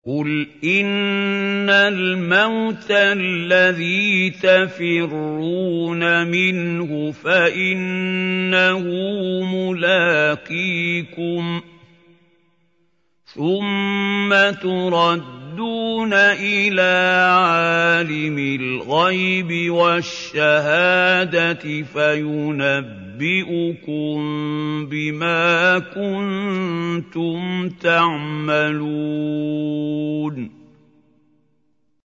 قُلْ إِنَّ الْمَوْتَ الَّذِي تَفِرُّونَ مِنْهُ فَإِنَّهُ مُلَاقِيكُمْ ۖ ثُمَّ تُرَدُّونَ إِلَىٰ عَالِمِ الْغَيْبِ وَالشَّهَادَةِ فَيُنَبِّئُكُم بِمَا كُنتُمْ تَعْمَلُونَ